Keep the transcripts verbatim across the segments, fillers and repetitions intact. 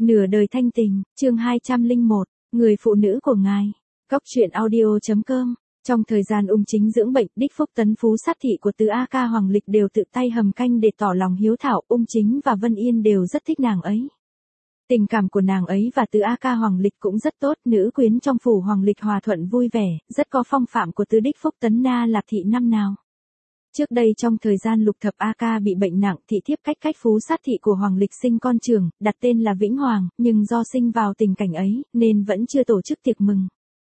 Nửa đời thanh tình, chương hai trăm lẻ một, người phụ nữ của ngài. Cóc truyện audio chấm com. Trong thời gian ung chính dưỡng bệnh, đích phúc tấn phú sát thị của tứ A Ca Hoàng Lịch đều tự tay hầm canh để tỏ lòng hiếu thảo, ung chính và Vân Yên đều rất thích nàng ấy. Tình cảm của nàng ấy và tứ A Ca Hoàng Lịch cũng rất tốt, nữ quyến trong phủ Hoàng Lịch hòa thuận vui vẻ, rất có phong phạm của tứ đích phúc tấn na lạp thị năm nào. Trước đây trong thời gian Lục Thập A Ca bị bệnh nặng, thị thiếp cách cách phú sát thị của Hoàng Lịch sinh con trưởng, đặt tên là Vĩnh Hoàng, nhưng do sinh vào tình cảnh ấy, nên vẫn chưa tổ chức tiệc mừng.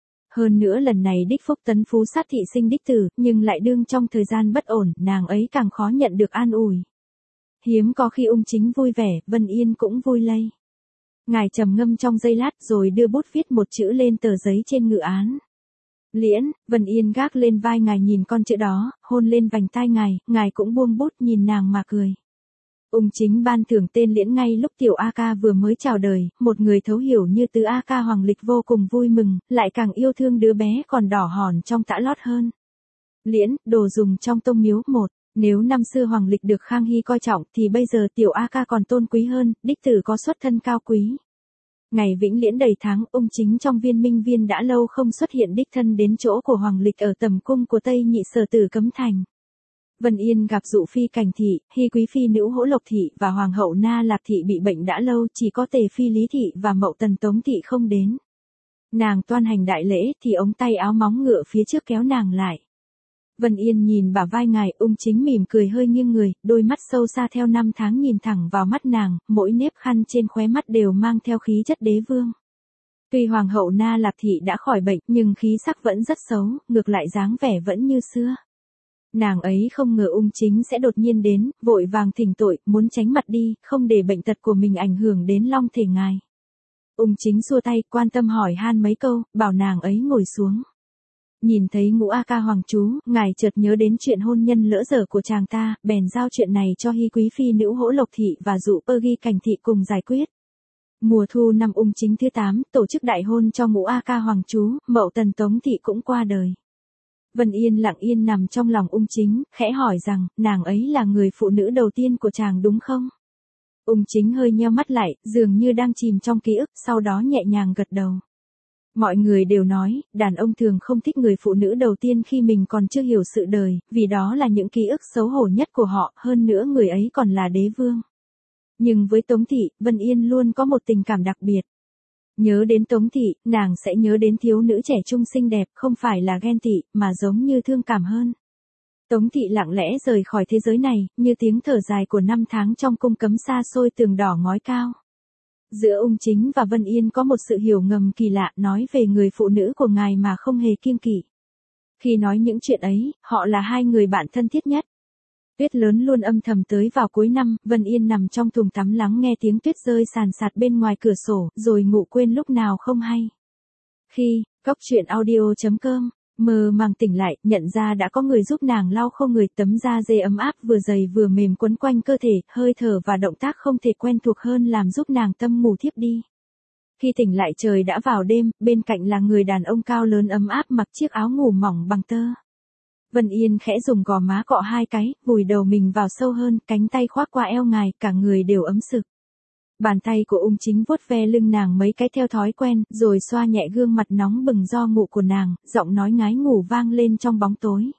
Hơn nữa lần này đích phúc tấn phú sát thị sinh đích tử, nhưng lại đương trong thời gian bất ổn, nàng ấy càng khó nhận được an ủi. Hiếm có khi ung chính vui vẻ, Vân Yên cũng vui lây. Ngài trầm ngâm trong giây lát rồi đưa bút viết một chữ lên tờ giấy trên ngự án. Liễn. Vân Yên gác lên vai ngài nhìn con chữ đó, hôn lên vành tai ngài, ngài cũng buông bút nhìn nàng mà cười. Ung chính ban thưởng tên Liễn ngay lúc tiểu A Ca vừa mới chào đời, một người thấu hiểu như tứ A Ca Hoàng Lịch vô cùng vui mừng, lại càng yêu thương đứa bé còn đỏ hòn trong tã lót hơn. Liễn, đồ dùng trong tông miếu một. Nếu năm xưa Hoàng Lịch được Khang Hy coi trọng thì bây giờ tiểu A Ca còn tôn quý hơn, đích tử có xuất thân cao quý. Ngày Vĩnh Liễn đầy tháng, ung chính trong Viên Minh Viên đã lâu không xuất hiện đích thân đến chỗ của Hoàng Lịch ở tầm cung của Tây Nhị Sở Tử Cấm Thành. Vân Yên gặp dụ phi Cảnh Thị, Hy quý phi Nữ Hỗ Lộc Thị và Hoàng hậu Na Lạp Thị bị bệnh đã lâu, chỉ có Tề phi Lý Thị và Mậu Tần Tống Thị không đến. Nàng toan hành đại lễ thì ống tay áo móng ngựa phía trước kéo nàng lại. Vân Yên nhìn bả vai ngài, ung chính mỉm cười hơi nghiêng người, đôi mắt sâu xa theo năm tháng nhìn thẳng vào mắt nàng, mỗi nếp khăn trên khóe mắt đều mang theo khí chất đế vương. Tuy Hoàng hậu Na Lạp Thị đã khỏi bệnh, nhưng khí sắc vẫn rất xấu, ngược lại dáng vẻ vẫn như xưa. Nàng ấy không ngờ ung chính sẽ đột nhiên đến, vội vàng thỉnh tội, muốn tránh mặt đi, không để bệnh tật của mình ảnh hưởng đến long thể ngài. Ung chính xua tay, quan tâm hỏi han mấy câu, bảo nàng ấy ngồi xuống. Nhìn thấy ngũ A Ca Hoàng chú, ngài chợt nhớ đến chuyện hôn nhân lỡ dở của chàng ta, bèn giao chuyện này cho Hy quý phi Nữ Hỗ Lộc Thị và dụ Pơ Ghi Cảnh Thị cùng giải quyết. Mùa thu năm ung chính thứ tám, tổ chức đại hôn cho ngũ A Ca Hoàng chú, Mậu Tần Tống Thị cũng qua đời. Vân Yên lặng yên nằm trong lòng ung chính, khẽ hỏi rằng, nàng ấy là người phụ nữ đầu tiên của chàng đúng không? Ung chính hơi nheo mắt lại, dường như đang chìm trong ký ức, sau đó nhẹ nhàng gật đầu. Mọi người đều nói, đàn ông thường không thích người phụ nữ đầu tiên khi mình còn chưa hiểu sự đời, vì đó là những ký ức xấu hổ nhất của họ, hơn nữa người ấy còn là đế vương. Nhưng với Tống Thị, Vân Yên luôn có một tình cảm đặc biệt. Nhớ đến Tống Thị, nàng sẽ nhớ đến thiếu nữ trẻ trung xinh đẹp, không phải là ghen tị, mà giống như thương cảm hơn. Tống Thị lặng lẽ rời khỏi thế giới này, như tiếng thở dài của năm tháng trong cung cấm xa xôi tường đỏ ngói cao. Giữa ung chính và Vân Yên có một sự hiểu ngầm kỳ lạ, nói về người phụ nữ của ngài mà không hề kiêng kỵ. Khi nói những chuyện ấy, họ là hai người bạn thân thiết nhất. Tuyết lớn luôn âm thầm tới vào cuối năm, Vân Yên nằm trong thùng tắm lắng nghe tiếng tuyết rơi sàn sạt bên ngoài cửa sổ, rồi ngủ quên lúc nào không hay. Khi, cóc truyện audio chấm com, mơ màng tỉnh lại, nhận ra đã có người giúp nàng lau khô người, tấm da dê ấm áp vừa dày vừa mềm quấn quanh cơ thể, hơi thở và động tác không thể quen thuộc hơn làm giúp nàng tâm ngủ thiếp đi. Khi tỉnh lại trời đã vào đêm, bên cạnh là người đàn ông cao lớn ấm áp mặc chiếc áo ngủ mỏng bằng tơ. Vân Yên khẽ dùng gò má cọ hai cái, vùi đầu mình vào sâu hơn, cánh tay khoác qua eo ngài, cả người đều ấm sực. Bàn tay của ung chính vuốt ve lưng nàng mấy cái theo thói quen, rồi xoa nhẹ gương mặt nóng bừng do ngủ của nàng, giọng nói ngái ngủ vang lên trong bóng tối.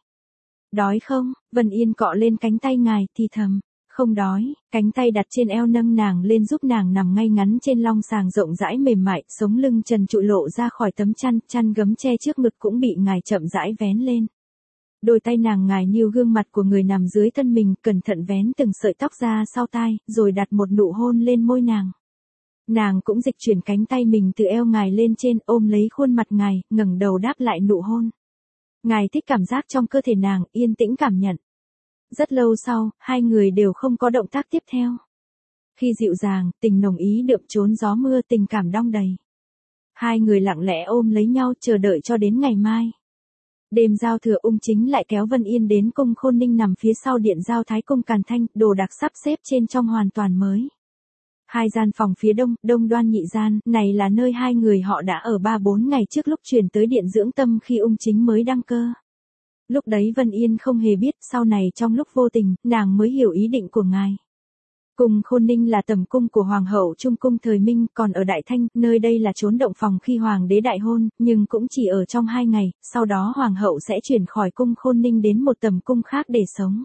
Đói không? Vân Yên cọ lên cánh tay ngài, thì thầm. Không đói, cánh tay đặt trên eo nâng nàng lên giúp nàng nằm ngay ngắn trên long sàng rộng rãi mềm mại, sống lưng trần trụi lộ ra khỏi tấm chăn, chăn gấm che trước ngực cũng bị ngài chậm rãi vén lên. Đôi tay nàng ngài như gương mặt của người nằm dưới thân mình, cẩn thận vén từng sợi tóc ra sau tai, rồi đặt một nụ hôn lên môi nàng. Nàng cũng dịch chuyển cánh tay mình từ eo ngài lên trên, ôm lấy khuôn mặt ngài, ngẩng đầu đáp lại nụ hôn. Ngài thích cảm giác trong cơ thể nàng, yên tĩnh cảm nhận. Rất lâu sau, hai người đều không có động tác tiếp theo. Khi dịu dàng, tình nồng ý đượm trốn gió mưa, tình cảm đong đầy. Hai người lặng lẽ ôm lấy nhau, chờ đợi cho đến ngày mai. Đêm giao thừa ung chính lại kéo Vân Yên đến cung Khôn Ninh nằm phía sau điện giao Thái Cung Càn Thanh, đồ đạc sắp xếp trên trong hoàn toàn mới. Hai gian phòng phía đông, đông đoan nhị gian, này là nơi hai người họ đã ở ba bốn ngày trước lúc chuyển tới điện dưỡng tâm khi ung chính mới đăng cơ. Lúc đấy Vân Yên không hề biết, sau này trong lúc vô tình, nàng mới hiểu ý định của ngài. Cung Khôn Ninh là tầm cung của Hoàng hậu Trung Cung thời Minh, còn ở Đại Thanh, nơi đây là trốn động phòng khi Hoàng đế đại hôn, nhưng cũng chỉ ở trong hai ngày, sau đó Hoàng hậu sẽ chuyển khỏi Cung Khôn Ninh đến một tầm cung khác để sống.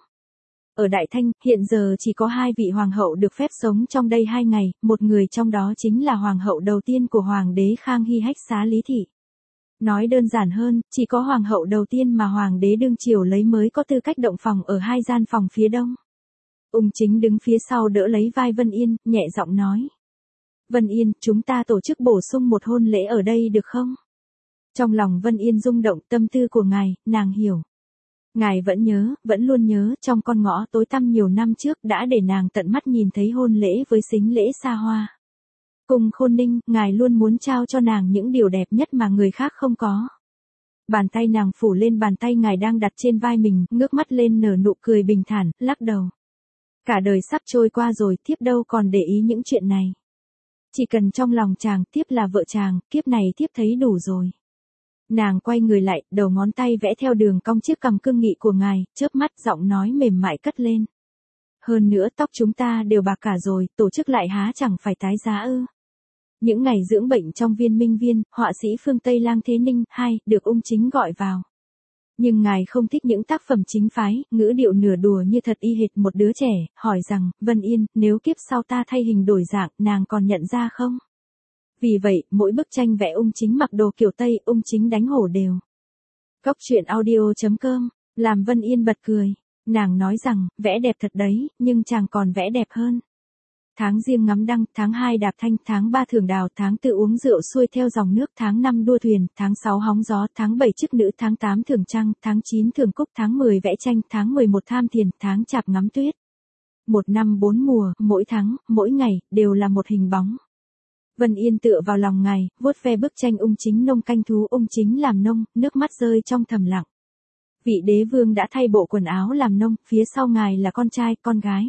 Ở Đại Thanh, hiện giờ chỉ có hai vị Hoàng hậu được phép sống trong đây hai ngày, một người trong đó chính là Hoàng hậu đầu tiên của Hoàng đế Khang Hy Hách Xá Lý Thị. Nói đơn giản hơn, chỉ có Hoàng hậu đầu tiên mà Hoàng đế đương triều lấy mới có tư cách động phòng ở hai gian phòng phía đông. Ung Chính đứng phía sau đỡ lấy vai Vân Yên, nhẹ giọng nói. Vân Yên, chúng ta tổ chức bổ sung một hôn lễ ở đây được không? Trong lòng Vân Yên rung động, tâm tư của ngài, nàng hiểu. Ngài vẫn nhớ, vẫn luôn nhớ, trong con ngõ tối tăm nhiều năm trước đã để nàng tận mắt nhìn thấy hôn lễ với sính lễ xa hoa. Cung Khôn Ninh, ngài luôn muốn trao cho nàng những điều đẹp nhất mà người khác không có. Bàn tay nàng phủ lên bàn tay ngài đang đặt trên vai mình, ngước mắt lên nở nụ cười bình thản, lắc đầu. Cả đời sắp trôi qua rồi, thiếp đâu còn để ý những chuyện này. Chỉ cần trong lòng chàng, thiếp là vợ chàng, kiếp này thiếp thấy đủ rồi. Nàng quay người lại, đầu ngón tay vẽ theo đường cong chiếc cằm cương nghị của ngài, chớp mắt giọng nói mềm mại cất lên. Hơn nữa tóc chúng ta đều bạc cả rồi, tổ chức lại há chẳng phải tái giá ư. Những ngày dưỡng bệnh trong Viên Minh Viên, họa sĩ phương Tây Lang Thế Ninh, hai, được Ung Chính gọi vào. Nhưng ngài không thích những tác phẩm chính phái, ngữ điệu nửa đùa như thật y hệt một đứa trẻ, hỏi rằng, Vân Yên, nếu kiếp sau ta thay hình đổi dạng, nàng còn nhận ra không? Vì vậy, mỗi bức tranh vẽ Ung Chính mặc đồ kiểu Tây, Ung Chính đánh hổ đều. Cốc truyện audio chấm com, làm Vân Yên bật cười. Nàng nói rằng, vẽ đẹp thật đấy, nhưng chàng còn vẽ đẹp hơn. Tháng Giêng ngắm đăng, tháng hai đạp thanh, tháng ba thưởng đào, tháng tư uống rượu xuôi theo dòng nước, tháng năm đua thuyền, tháng sáu hóng gió, tháng bảy chức nữ, tháng tám thưởng trăng, tháng chín thưởng cúc, tháng mười vẽ tranh, tháng mười một tham thiền, tháng chạp ngắm tuyết. Một năm bốn mùa, mỗi tháng, mỗi ngày, đều là một hình bóng. Vân Yên tựa vào lòng ngài, vuốt ve bức tranh Ung Chính nông canh thú, Ung Chính làm nông, nước mắt rơi trong thầm lặng. Vị đế vương đã thay bộ quần áo làm nông, phía sau ngài là con trai, con gái.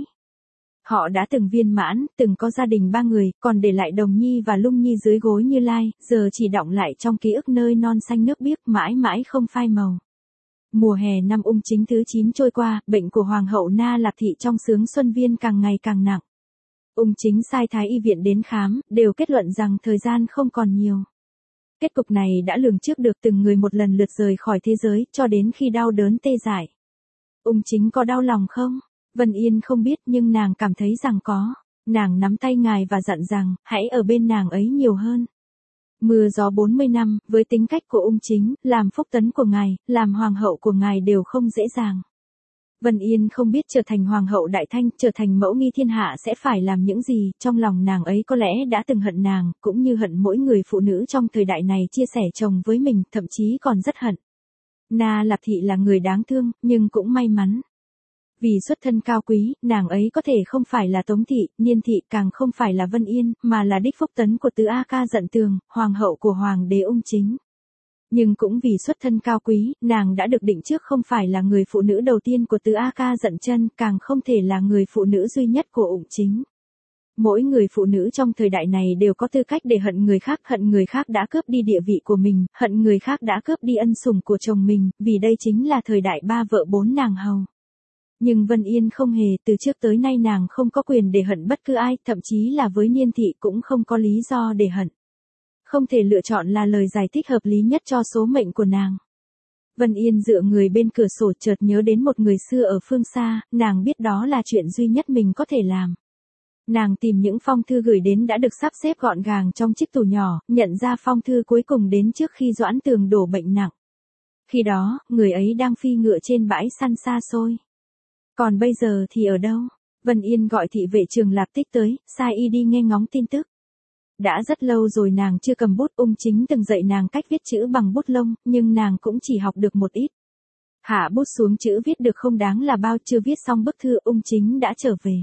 Họ đã từng viên mãn, từng có gia đình ba người, còn để lại Đồng Nhi và Lung Nhi dưới gối Như Lai, giờ chỉ đọng lại trong ký ức nơi non xanh nước biếc, mãi mãi không phai màu. Mùa hè năm Ung Chính thứ chín trôi qua, bệnh của Hoàng hậu Na Lạp Thị trong Xướng Xuân Viên càng ngày càng nặng. Ung Chính sai Thái y viện đến khám, đều kết luận rằng thời gian không còn nhiều. Kết cục này đã lường trước được, từng người một lần lượt rời khỏi thế giới, cho đến khi đau đớn tê dại. Ung Chính có đau lòng không? Vân Yên không biết, nhưng nàng cảm thấy rằng có. Nàng nắm tay ngài và dặn rằng, hãy ở bên nàng ấy nhiều hơn. Mưa gió bốn mươi năm, với tính cách của Ung Chính, làm phúc tấn của ngài, làm hoàng hậu của ngài đều không dễ dàng. Vân Yên không biết trở thành hoàng hậu Đại Thanh, trở thành mẫu nghi thiên hạ sẽ phải làm những gì, trong lòng nàng ấy có lẽ đã từng hận nàng, cũng như hận mỗi người phụ nữ trong thời đại này chia sẻ chồng với mình, thậm chí còn rất hận. Na Lạp Thị là người đáng thương, nhưng cũng may mắn. Vì xuất thân cao quý, nàng ấy có thể không phải là Tống Thị, Niên Thị, càng không phải là Vân Yên, mà là đích phúc tấn của Tứ A Ca Dận Tường, hoàng hậu của Hoàng đế Ung Chính. Nhưng cũng vì xuất thân cao quý, nàng đã được định trước không phải là người phụ nữ đầu tiên của Tứ A Ca Dận Chân, càng không thể là người phụ nữ duy nhất của Ung Chính. Mỗi người phụ nữ trong thời đại này đều có tư cách để hận người khác, hận người khác đã cướp đi địa vị của mình, hận người khác đã cướp đi ân sủng của chồng mình, vì đây chính là thời đại ba vợ bốn nàng hầu. Nhưng Vân Yên không hề, từ trước tới nay nàng không có quyền để hận bất cứ ai, thậm chí là với Niên Thị cũng không có lý do để hận. Không thể lựa chọn là lời giải thích hợp lý nhất cho số mệnh của nàng. Vân Yên dựa người bên cửa sổ, chợt nhớ đến một người xưa ở phương xa, nàng biết đó là chuyện duy nhất mình có thể làm. Nàng tìm những phong thư gửi đến đã được sắp xếp gọn gàng trong chiếc tủ nhỏ, nhận ra phong thư cuối cùng đến trước khi Doãn Tường đổ bệnh nặng. Khi đó, người ấy đang phi ngựa trên bãi săn xa xôi. Còn bây giờ thì ở đâu? Vân Yên gọi thị vệ Trường Lạp Tích tới, sai y đi nghe ngóng tin tức. Đã rất lâu rồi nàng chưa cầm bút, Ung Chính từng dạy nàng cách viết chữ bằng bút lông, nhưng nàng cũng chỉ học được một ít. Hạ bút xuống chữ viết được không đáng là bao, chưa viết xong bức thư Ung Chính đã trở về.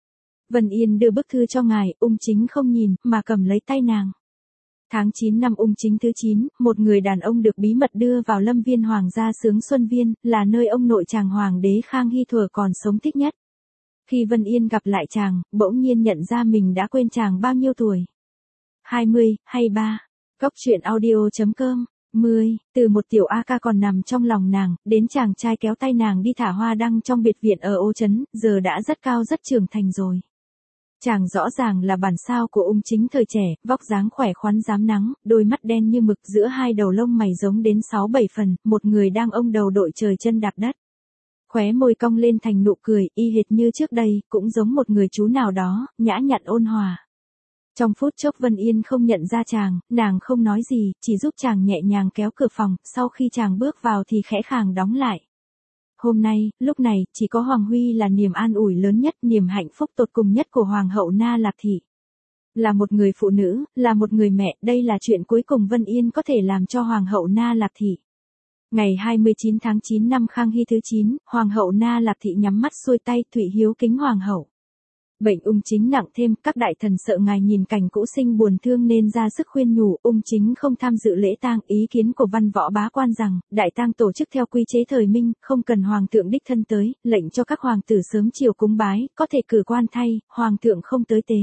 Vân Yên đưa bức thư cho ngài, Ung Chính không nhìn, mà cầm lấy tay nàng. Tháng chín năm Ung Chính thứ chín, một người đàn ông được bí mật đưa vào lâm viên hoàng gia Xướng Xuân Viên, là nơi ông nội chàng Hoàng đế Khang Hy thuở còn sống thích nhất. Khi Vân Yên gặp lại chàng, bỗng nhiên nhận ra mình đã quên chàng bao nhiêu tuổi. hai mươi, hay ba. Cốc truyện audio chấm com. mười. Từ một tiểu A Ca còn nằm trong lòng nàng, đến chàng trai kéo tay nàng đi thả hoa đăng trong biệt viện ở Ô Trấn, giờ đã rất cao rất trưởng thành rồi. Chàng rõ ràng là bản sao của ung chính thời trẻ, vóc dáng khỏe khoắn rám nắng, đôi mắt đen như mực giữa hai đầu lông mày giống đến sáu bảy phần, một người đang ôm đầu đội trời chân đạp đất. Khóe môi cong lên thành nụ cười, y hệt như trước đây, cũng giống một người chú nào đó, nhã nhặn ôn hòa. Trong phút chốc Vân Yên không nhận ra chàng, nàng không nói gì, chỉ giúp chàng nhẹ nhàng kéo cửa phòng, sau khi chàng bước vào thì khẽ khàng đóng lại. Hôm nay, lúc này, chỉ có Hoàng Huy là niềm an ủi lớn nhất, niềm hạnh phúc tột cùng nhất của Hoàng hậu Na Lạc Thị. Là một người phụ nữ, là một người mẹ, đây là chuyện cuối cùng Vân Yên có thể làm cho Hoàng hậu Na Lạc Thị. Ngày hai mươi chín tháng chín năm Khang Hy thứ chín, Hoàng hậu Na Lạc Thị nhắm mắt xuôi tay, Thụy hiếu kính Hoàng hậu. Bệnh ung chính nặng thêm, các đại thần sợ ngài nhìn cảnh cũ sinh buồn thương nên ra sức khuyên nhủ, ung chính không tham dự lễ tang. Ý kiến của văn võ bá quan rằng, đại tang tổ chức theo quy chế thời Minh, không cần hoàng thượng đích thân tới, lệnh cho các hoàng tử sớm chiều cúng bái, có thể cử quan thay, hoàng thượng không tới tế.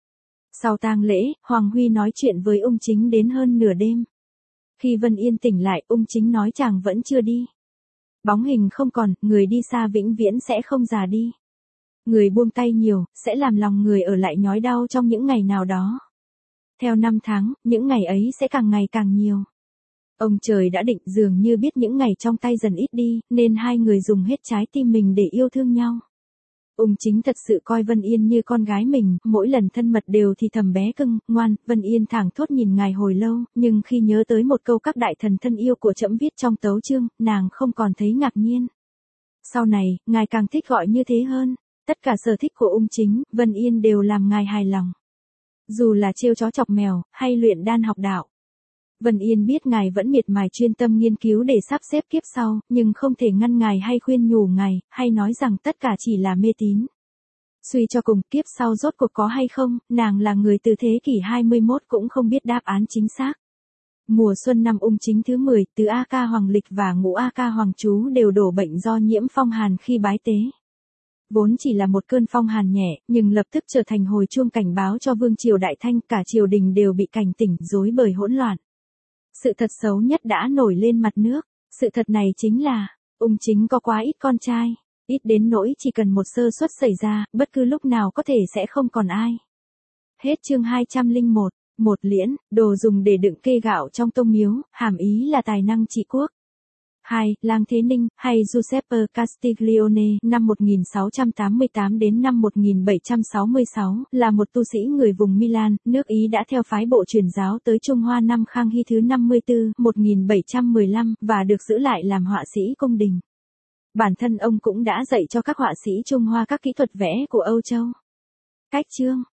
Sau tang lễ, Hoàng Huy nói chuyện với ung chính đến hơn nửa đêm. Khi Vân Yên tỉnh lại, ung chính nói chàng vẫn chưa đi. Bóng hình không còn, người đi xa vĩnh viễn sẽ không già đi. Người buông tay nhiều, sẽ làm lòng người ở lại nhói đau trong những ngày nào đó. Theo năm tháng, những ngày ấy sẽ càng ngày càng nhiều. Ông trời đã định dường như biết những ngày trong tay dần ít đi, nên hai người dùng hết trái tim mình để yêu thương nhau. Ung chính thật sự coi Vân Yên như con gái mình, mỗi lần thân mật đều thì thầm bé cưng, ngoan. Vân Yên thảng thốt nhìn ngài hồi lâu, nhưng khi nhớ tới một câu các đại thần thân yêu của trẫm viết trong tấu chương, nàng không còn thấy ngạc nhiên. Sau này, ngài càng thích gọi như thế hơn. Tất cả sở thích của ung chính, Vân Yên đều làm ngài hài lòng. Dù là trêu chó chọc mèo, hay luyện đan học đạo. Vân Yên biết ngài vẫn miệt mài chuyên tâm nghiên cứu để sắp xếp kiếp sau, nhưng không thể ngăn ngài hay khuyên nhủ ngài, hay nói rằng tất cả chỉ là mê tín. Suy cho cùng, kiếp sau rốt cuộc có hay không, nàng là người từ thế kỷ hai mươi mốt cũng không biết đáp án chính xác. Mùa xuân năm ung chính thứ mười, Tứ A Ca Hoàng Lịch và Ngũ A Ca Hoàng Chú đều đổ bệnh do nhiễm phong hàn khi bái tế. Vốn chỉ là một cơn phong hàn nhẹ, nhưng lập tức trở thành hồi chuông cảnh báo cho vương triều Đại Thanh, cả triều đình đều bị cảnh tỉnh, rối bời hỗn loạn. Sự thật xấu nhất đã nổi lên mặt nước, sự thật này chính là, ung chính có quá ít con trai, ít đến nỗi chỉ cần một sơ suất xảy ra, bất cứ lúc nào có thể sẽ không còn ai. Hết chương hai trăm lẻ một, một liễn, đồ dùng để đựng kê gạo trong tông miếu, hàm ý là tài năng trị quốc. hai. Lang Thế Ninh, hay Giuseppe Castiglione, năm một nghìn sáu trăm tám mươi tám đến năm một nghìn bảy trăm sáu mươi sáu, là một tu sĩ người vùng Milan, nước Ý đã theo phái bộ truyền giáo tới Trung Hoa năm Khang Hy thứ năm mươi tư, một nghìn bảy trăm mười lăm, và được giữ lại làm họa sĩ cung đình. Bản thân ông cũng đã dạy cho các họa sĩ Trung Hoa các kỹ thuật vẽ của Âu Châu. Cách chương